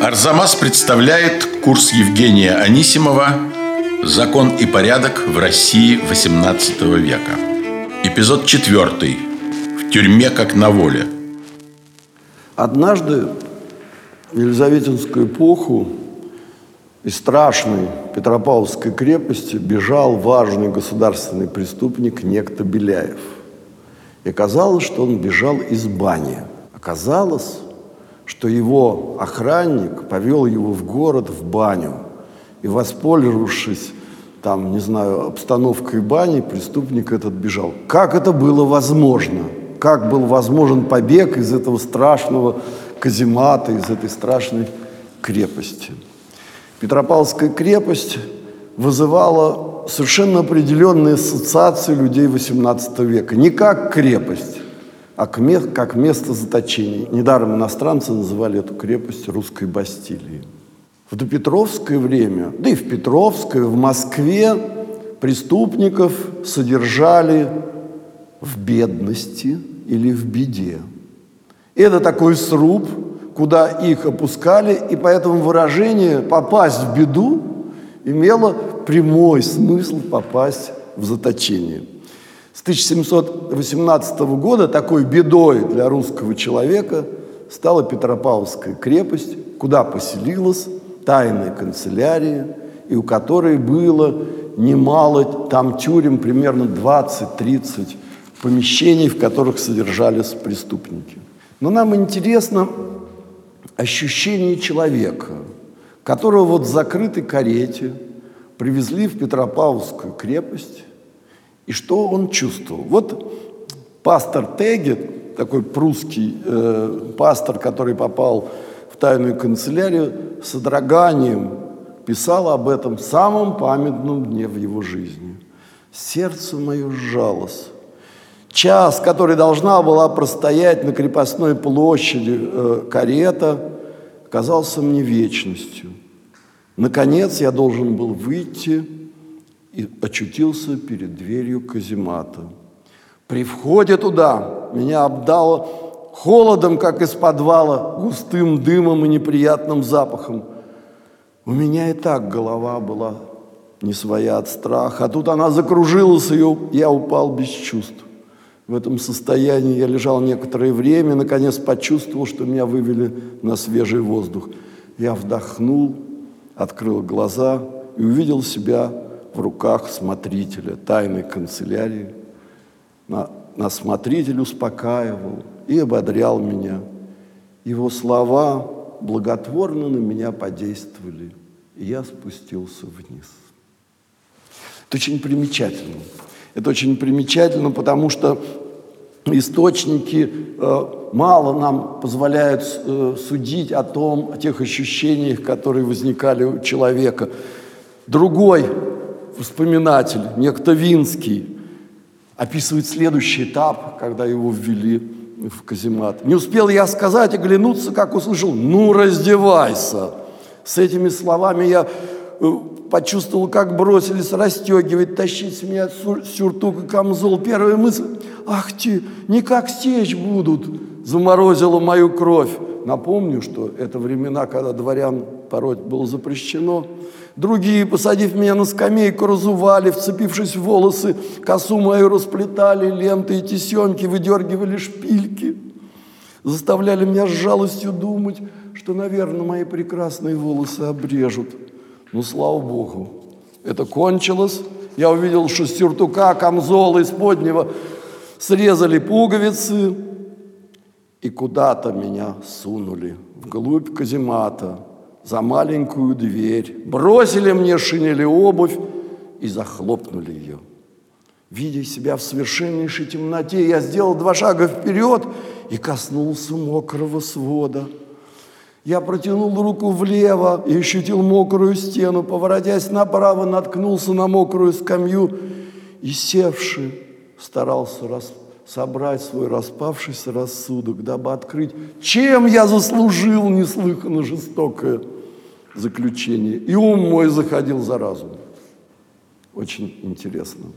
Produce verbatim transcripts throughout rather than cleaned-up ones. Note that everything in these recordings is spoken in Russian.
Арзамас представляет курс Евгения Анисимова «Закон и порядок в России восемнадцатого века». Эпизод четвертый. В тюрьме как на воле. Однажды в Елизаветинскую эпоху из страшной Петропавловской крепости бежал важный государственный преступник некто Беляев. И оказалось, что он бежал из бани. Оказалось, что его охранник повел его в город, в баню. И, воспользовавшись, там, не знаю, обстановкой бани, преступник этот бежал. Как это было возможно? Как был возможен побег из этого страшного каземата, из этой страшной крепости? Петропавловская крепость вызывала совершенно определенные ассоциации людей восемнадцатого века. Не как крепость, а как место заточения. Недаром иностранцы называли эту крепость русской Бастилией. В допетровское время, да и в Петровское, в Москве преступников содержали в бедности или в беде. Это такой сруб, куда их опускали, и поэтому выражение «попасть в беду» имело прямой смысл попасть в заточение. С тысяча семьсот восемнадцатого года такой бедой для русского человека стала Петропавловская крепость, куда поселилась тайная канцелярия, и у которой было немало там тюрем, примерно двадцать-тридцать помещений, в которых содержались преступники. Но нам интересно ощущение человека, которого вот в закрытой карете привезли в Петропавловскую крепость, и что он чувствовал. Вот пастор Тегет, такой прусский э, пастор, который попал в тайную канцелярию, с содроганием писал об этом самом памятном дне в его жизни. «Сердце мое сжалось. Час, который должна была простоять на крепостной площади э, карета, казался мне вечностью. Наконец я должен был выйти и очутился перед дверью каземата. При входе туда меня обдало холодом, как из подвала, густым дымом и неприятным запахом. У меня и так голова была не своя от страха, а тут она закружилась, и я упал без чувств. В этом состоянии я лежал некоторое время, наконец почувствовал, что меня вывели на свежий воздух. Я вдохнул, открыл глаза и увидел себя в руках смотрителя тайной канцелярии. На, на смотритель успокаивал и ободрял меня. Его слова благотворно на меня подействовали, и я спустился вниз. Это очень примечательно. Это очень примечательно, потому что источники э, мало нам позволяют э, судить о том, о тех ощущениях, которые возникали у человека. Другой вспоминатель, некто Винский, описывает следующий этап, когда его ввели в каземат. «Не успел я сказать, оглянуться, как услышал: ну, раздевайся!» С этими словами я э, почувствовал, как бросились расстегивать, тащить с меня сюртук и камзол. Первая мысль: «Ах ты, никак стечь будут!» заморозила мою кровь. Напомню, что это времена, когда дворян пороть было запрещено. Другие, посадив меня на скамейку, разували, вцепившись в волосы, косу мою расплетали, ленты и тесенки, выдергивали шпильки. Заставляли меня с жалостью думать, что, наверное, мои прекрасные волосы обрежут. Но, слава Богу, это кончилось. Я увидел, что с сюртука, камзола, исподнего срезали пуговицы и куда-то меня сунули вглубь каземата, за маленькую дверь, бросили мне шинель и обувь и захлопнули ее. Видя себя в совершеннейшей темноте, я сделал два шага вперед и коснулся мокрого свода. Я протянул руку влево и ощутил мокрую стену, поворотясь направо, наткнулся на мокрую скамью и, севши, старался рас... собрать свой распавшийся рассудок, дабы открыть, чем я заслужил неслыханно жестокое заключение. И ум мой заходил за разум. Очень интересно.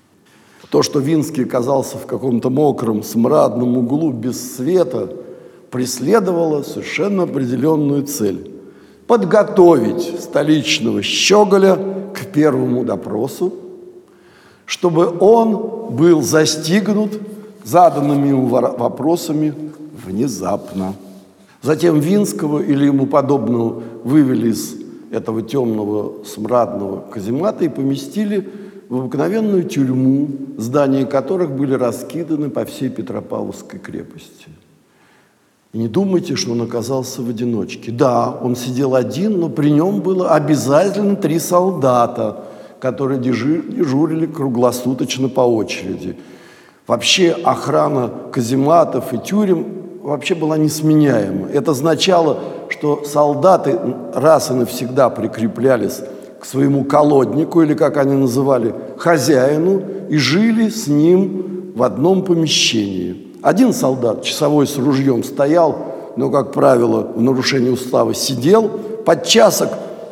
То, что Винский оказался в каком-то мокром, смрадном углу без света, преследовала совершенно определенную цель – подготовить столичного щеголя к первому допросу, чтобы он был застигнут заданными ему вопросами внезапно. Затем Винского или ему подобного вывели из этого темного смрадного каземата и поместили в обыкновенную тюрьму, здания которых были раскиданы по всей Петропавловской крепости. И не думайте, что он оказался в одиночке. Да, он сидел один, но при нем было обязательно три солдата, которые дежурили круглосуточно по очереди. Вообще охрана казематов и тюрем вообще была несменяема. Это означало, что солдаты раз и навсегда прикреплялись к своему колоднику, или, как они называли, хозяину, и жили с ним в одном помещении. Один солдат, часовой с ружьем, стоял, но, как правило, в нарушении устава сидел, подчасок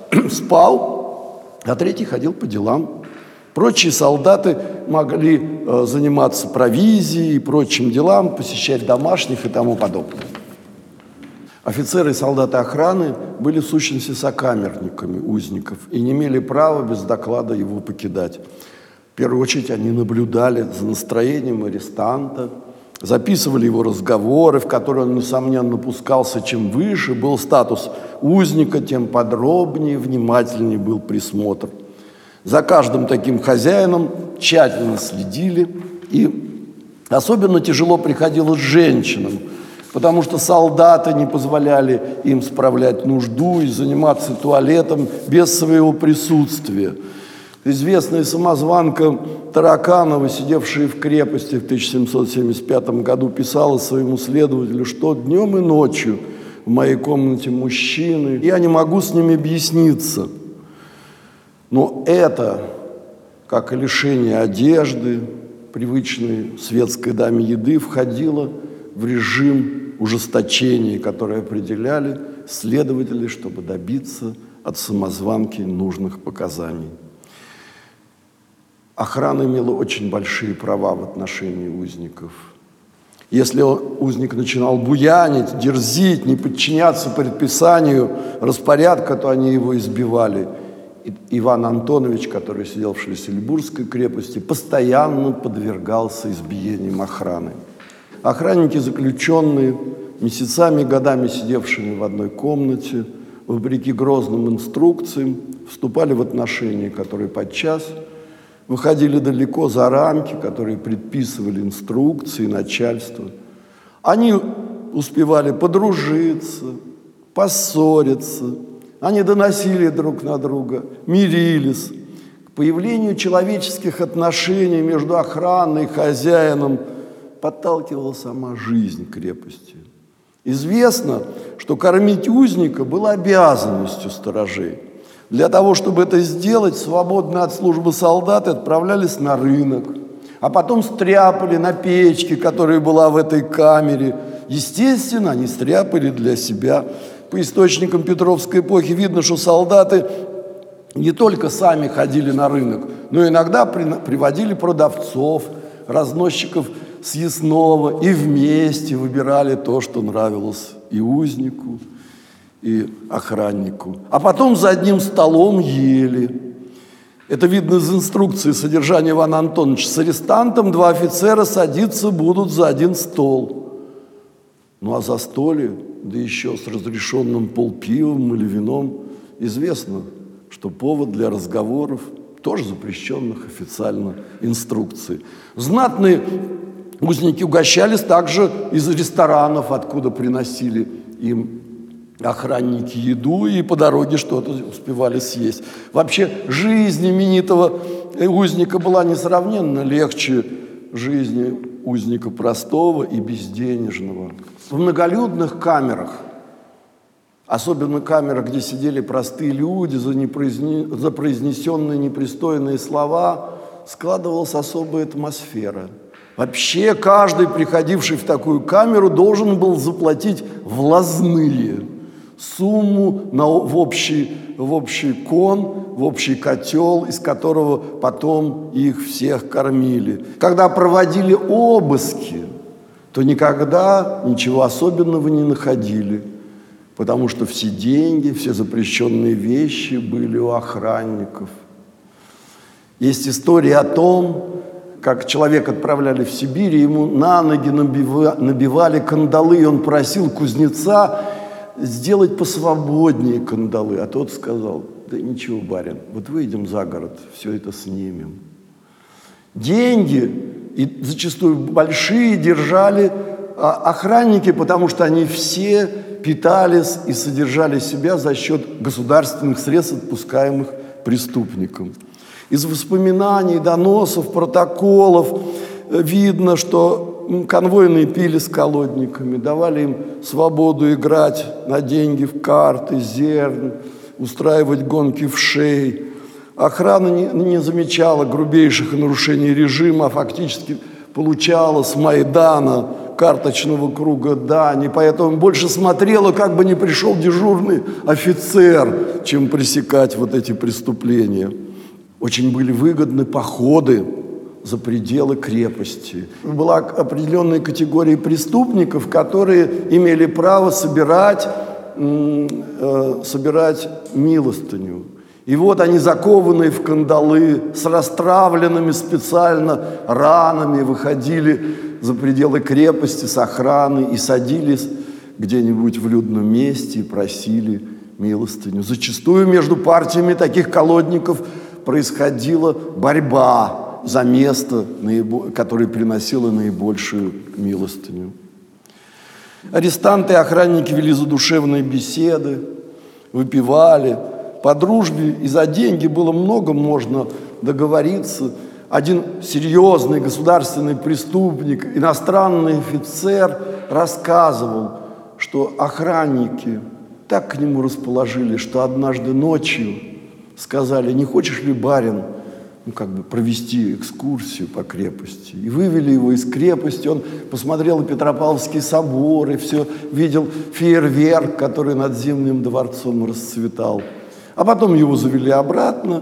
спал, а третий ходил по делам. Прочие солдаты могли э, заниматься провизией и прочим делам, посещать домашних и тому подобное. Офицеры и солдаты охраны были в сущности сокамерниками узников и не имели права без доклада его покидать. В первую очередь они наблюдали за настроением арестанта, записывали его разговоры, в которые он, несомненно, пускался. Чем выше был статус узника, тем подробнее, внимательнее был присмотр. За каждым таким хозяином тщательно следили, и особенно тяжело приходилось женщинам, потому что солдаты не позволяли им справлять нужду и заниматься туалетом без своего присутствия. Известная самозванка Тараканова, сидевшая в крепости в тысяча семьсот семьдесят пятом году, писала своему следователю, что днем и ночью в моей комнате мужчины, я не могу с ними объясниться. Но это, как и лишение одежды, привычной светской даме еды, входило в режим ужесточения, который определяли следователи, чтобы добиться от самозванки нужных показаний. Охрана имела очень большие права в отношении узников. Если узник начинал буянить, дерзить, не подчиняться предписанию распорядка, то они его избивали. Иван Антонович, который сидел в Шлиссельбургской крепости, постоянно подвергался избиениям охраны. Охранники, заключенные, месяцами, годами сидевшими в одной комнате, вопреки грозным инструкциям, вступали в отношения, которые подчас выходили далеко за рамки, которые предписывали инструкции начальства. Они успевали подружиться, поссориться, они доносили друг на друга, мирились. К появлению человеческих отношений между охраной и хозяином подталкивала сама жизнь крепости. Известно, что кормить узника было обязанностью сторожей. Для того, чтобы это сделать, свободные от службы солдаты отправлялись на рынок, а потом стряпали на печке, которая была в этой камере. Естественно, они стряпали для себя. По источникам Петровской эпохи видно, что солдаты не только сами ходили на рынок, но иногда приводили продавцов, разносчиков съестного и вместе выбирали то, что нравилось и узнику, и охраннику. А потом за одним столом ели. Это видно из инструкции содержания Ивана Антоновича. С арестантом два офицера садиться будут за один стол. Ну а застолье, да еще с разрешенным полпивом или вином, известно, что повод для разговоров, тоже запрещенных официально инструкций. Знатные узники угощались также из ресторанов, откуда приносили им охранники еду, и по дороге что-то успевали съесть. Вообще жизнь именитого узника была несравненно легче жизни узника простого и безденежного. В многолюдных камерах, особенно камерах, где сидели простые люди, за, непроизне... за произнесенные непристойные слова, складывалась особая атмосфера. Вообще каждый, приходивший в такую камеру, должен был заплатить влазные сумму на, в, общий, в общий кон, в общий котел, из которого потом их всех кормили. Когда проводили обыски, то никогда ничего особенного не находили, потому что все деньги, все запрещенные вещи были у охранников. Есть история о том, как человека отправляли в Сибирь, ему на ноги набивали кандалы, и он просил кузнеца сделать посвободнее кандалы. А тот сказал: да ничего, барин, вот выйдем за город, все это снимем. Деньги, и зачастую большие, держали охранники, потому что они все питались и содержали себя за счет государственных средств, отпускаемых преступникам. Из воспоминаний, доносов, протоколов видно, что конвойные пили с колодниками, давали им свободу играть на деньги в карты, зерн, устраивать гонки вшей. Охрана не, не замечала грубейших нарушений режима, а фактически получала с Майдана карточного круга дани, поэтому больше смотрела, как бы не пришел дежурный офицер, чем пресекать вот эти преступления. Очень были выгодны походы за пределы крепости. Была определенная категория преступников, которые имели право собирать, э, собирать милостыню. И вот они, закованные в кандалы, с расстравленными специально ранами, выходили за пределы крепости с охраной и садились где-нибудь в людном месте и просили милостыню. Зачастую между партиями таких колодников происходила борьба за место, которое приносило наибольшую милостыню. Арестанты и охранники вели задушевные беседы, выпивали. По дружбе и за деньги было много можно договориться. Один серьезный государственный преступник, иностранный офицер, рассказывал, что охранники так к нему расположили, что однажды ночью сказали: не хочешь ли, барин, ну, как бы провести экскурсию по крепости? И вывели его из крепости, он посмотрел Петропавловский собор и все, видел фейерверк, который над Зимним дворцом расцветал. А потом его завели обратно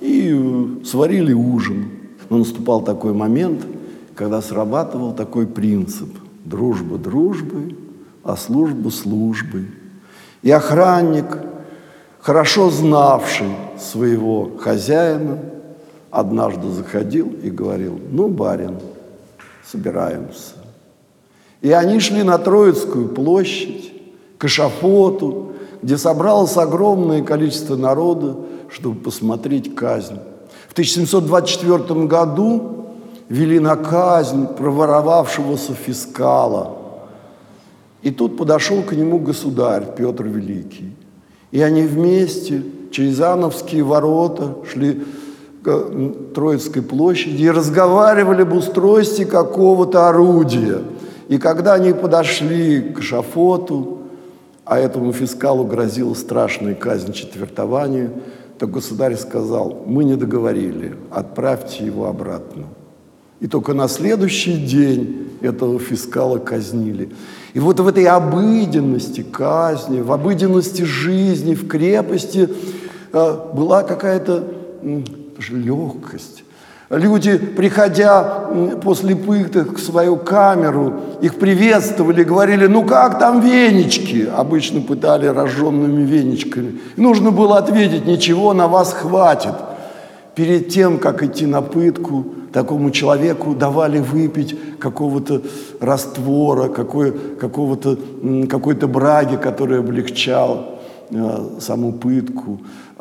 и сварили ужин. Но наступал такой момент, когда срабатывал такой принцип: дружба дружбой, а служба службой. И охранник, хорошо знавший своего хозяина, однажды заходил и говорил: ну, барин, собираемся. И они шли на Троицкую площадь, к эшафоту, где собралось огромное количество народа, чтобы посмотреть казнь. В тысяча семьсот двадцать четвёртом году вели на казнь проворовавшегося фискала. И тут подошел к нему государь Петр Великий. И они вместе через Ановские ворота шли к Троицкой площади и разговаривали об устройстве какого-то орудия. И когда они подошли к эшафоту, а этому фискалу грозила страшная казнь четвертованию, то государь сказал: мы не договорили, отправьте его обратно. И только на следующий день этого фискала казнили. И вот в этой обыденности казни, в обыденности жизни, в крепости э, была какая-то э, легкость. Люди, приходя после пыток в свою камеру, их приветствовали, говорили: ну как там венички? Обычно пытали разжженными веничками. И нужно было ответить: ничего, на вас хватит. Перед тем, как идти на пытку, такому человеку давали выпить какого-то раствора, какой, какого-то, какой-то браги, который облегчал э, саму пытку.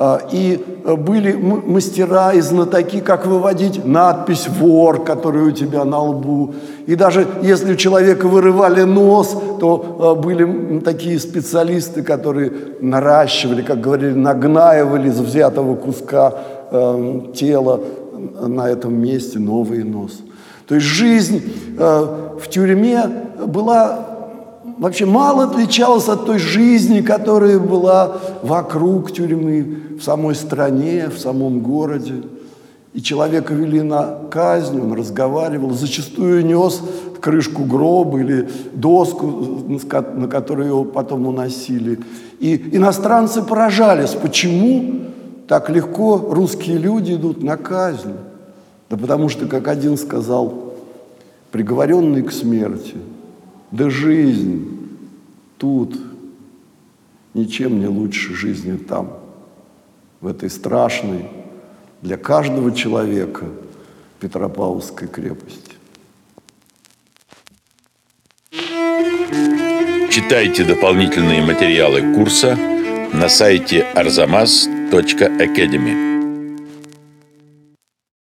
И были мастера и знатоки, как выводить надпись «вор», которая у тебя на лбу. И даже если у человека вырывали нос, то были такие специалисты, которые наращивали, как говорили, нагнаивали из взятого куска э, тела на этом месте новый нос. То есть жизнь э, в тюрьме была... вообще мало отличалась от той жизни, которая была вокруг тюрьмы, в самой стране, в самом городе. И человека вели на казнь, он разговаривал, зачастую нес крышку гроба или доску, на которую его потом уносили. И иностранцы поражались, почему так легко русские люди идут на казнь. Да потому что, как один сказал приговоренный к смерти: Да жизнь тут ничем не лучше жизни там, в этой страшной для каждого человека Петропавловской крепости. Читайте дополнительные материалы курса на сайте арзамас точка академи.